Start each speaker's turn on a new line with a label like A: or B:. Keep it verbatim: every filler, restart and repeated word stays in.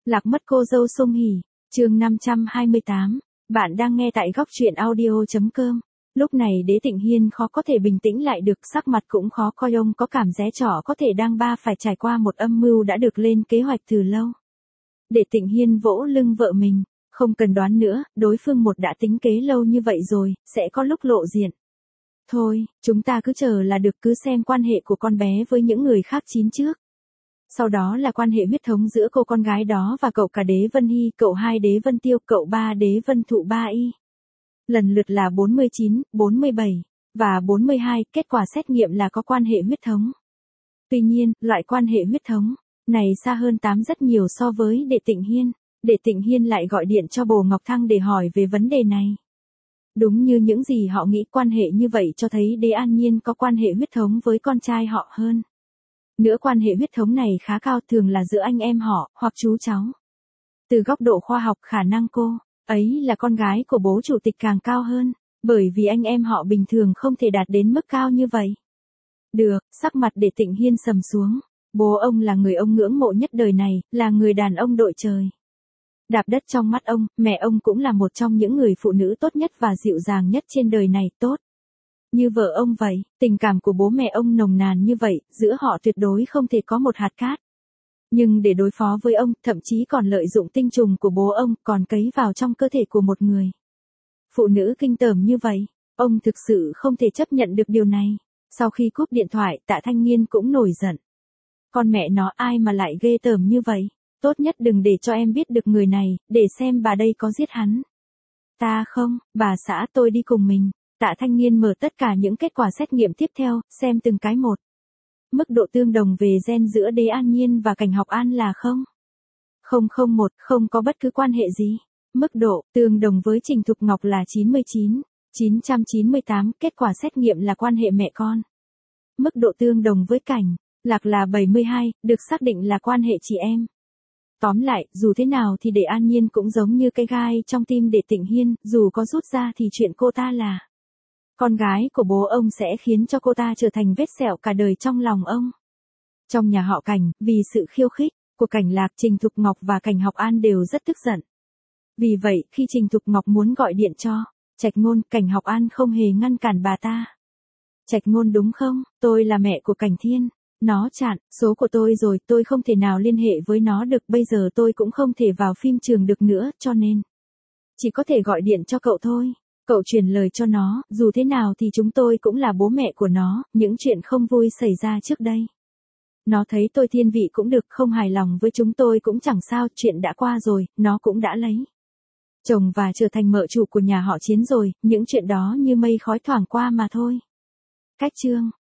A: Lạc mất cô dâu Song Hỷ, chương năm trăm hai mươi tám. Bạn đang nghe tại góc truyện audio chấm com. Lúc này Đế Tịnh Hiên khó có thể bình tĩnh lại được, sắc mặt cũng khó coi, ông có cảm ré trỏ có thể đang ba phải trải qua một âm mưu đã được lên kế hoạch từ lâu. Để Tịnh Hiên vỗ lưng vợ mình, không cần đoán nữa, đối phương một đã tính kế lâu như vậy rồi, sẽ có lúc lộ diện. Thôi, chúng ta cứ chờ là được, cứ xem quan hệ của con bé với những người khác chín trước. Sau đó là quan hệ huyết thống giữa cô con gái đó và cậu cả Đế Vân Hy, cậu hai Đế Vân Tiêu, cậu ba Đế Vân Thụ ba y. Lần lượt là bốn mươi chín, bốn mươi bảy và bốn mươi hai, kết quả xét nghiệm là có quan hệ huyết thống. Tuy nhiên, loại quan hệ huyết thống này xa hơn tám rất nhiều so với Đệ Tịnh Hiên. Đệ Tịnh Hiên lại gọi điện cho Bồ Ngọc Thăng để hỏi về vấn đề này. Đúng như những gì họ nghĩ, quan hệ như vậy cho thấy Đế An Nhiên có quan hệ huyết thống với con trai họ hơn. Nữa quan hệ huyết thống này khá cao, thường là giữa anh em họ, hoặc chú cháu. Từ góc độ khoa học, khả năng cô ấy là con gái của bố chủ tịch càng cao hơn, bởi vì anh em họ bình thường không thể đạt đến mức cao như vậy. Được, sắc mặt Đệ Tịnh Hiên sầm xuống. Bố ông là người ông ngưỡng mộ nhất đời này, là người đàn ông đội trời. Đạp đất trong mắt ông, mẹ ông cũng là một trong những người phụ nữ tốt nhất và dịu dàng nhất trên đời này, tốt như vợ ông vậy. Tình cảm của bố mẹ ông nồng nàn như vậy, giữa họ tuyệt đối không thể có một hạt cát. Nhưng để đối phó với ông, thậm chí còn lợi dụng tinh trùng của bố ông, còn cấy vào trong cơ thể của một người phụ nữ kinh tởm như vậy. Ông thực sự không thể chấp nhận được điều này. Sau khi cúp điện thoại, Tạ Thanh Nghiên cũng nổi giận. Con mẹ nó, ai mà lại ghê tởm như vậy? Tốt nhất đừng để cho em biết được người này, để xem bà đây có giết hắn. Ta không, bà xã tôi đi cùng mình. Tạ Thanh Nghiên mở tất cả những kết quả xét nghiệm tiếp theo, xem từng cái một. Mức độ tương đồng về gen giữa Đế An Nhiên và Cảnh Học An là không không không một, không có bất cứ quan hệ gì. Mức độ tương đồng với Trình Thục Ngọc là chín mươi chín, chín trăm chín mươi tám, kết quả xét nghiệm là quan hệ mẹ con. Mức độ tương đồng với Cảnh Lạc là bảy mươi hai, được xác định là quan hệ chị em. Tóm lại, dù thế nào thì Đế An Nhiên cũng giống như cái gai trong tim Đệ Tịnh Hiên, dù có rút ra thì chuyện cô ta là con gái của bố ông sẽ khiến cho cô ta trở thành vết sẹo cả đời trong lòng ông. Trong nhà họ Cảnh, vì sự khiêu khích của Cảnh Lạc, Trình Thục Ngọc và Cảnh Học An đều rất tức giận. Vì vậy, khi Trình Thục Ngọc muốn gọi điện cho Trạch Ngôn, Cảnh Học An không hề ngăn cản bà ta. Trạch Ngôn đúng không? Tôi là mẹ của Cảnh Thiên. Nó chặn số của tôi rồi, tôi không thể nào liên hệ với nó được, bây giờ tôi cũng không thể vào phim trường được nữa, cho nên chỉ có thể gọi điện cho cậu thôi. Cậu truyền lời cho nó, dù thế nào thì chúng tôi cũng là bố mẹ của nó, những chuyện không vui xảy ra trước đây. Nó thấy tôi thiên vị cũng được, không hài lòng với chúng tôi cũng chẳng sao, chuyện đã qua rồi, nó cũng đã lấy chồng và trở thành mợ chủ của nhà họ Chiến rồi, những chuyện đó như mây khói thoảng qua mà thôi. Cách chương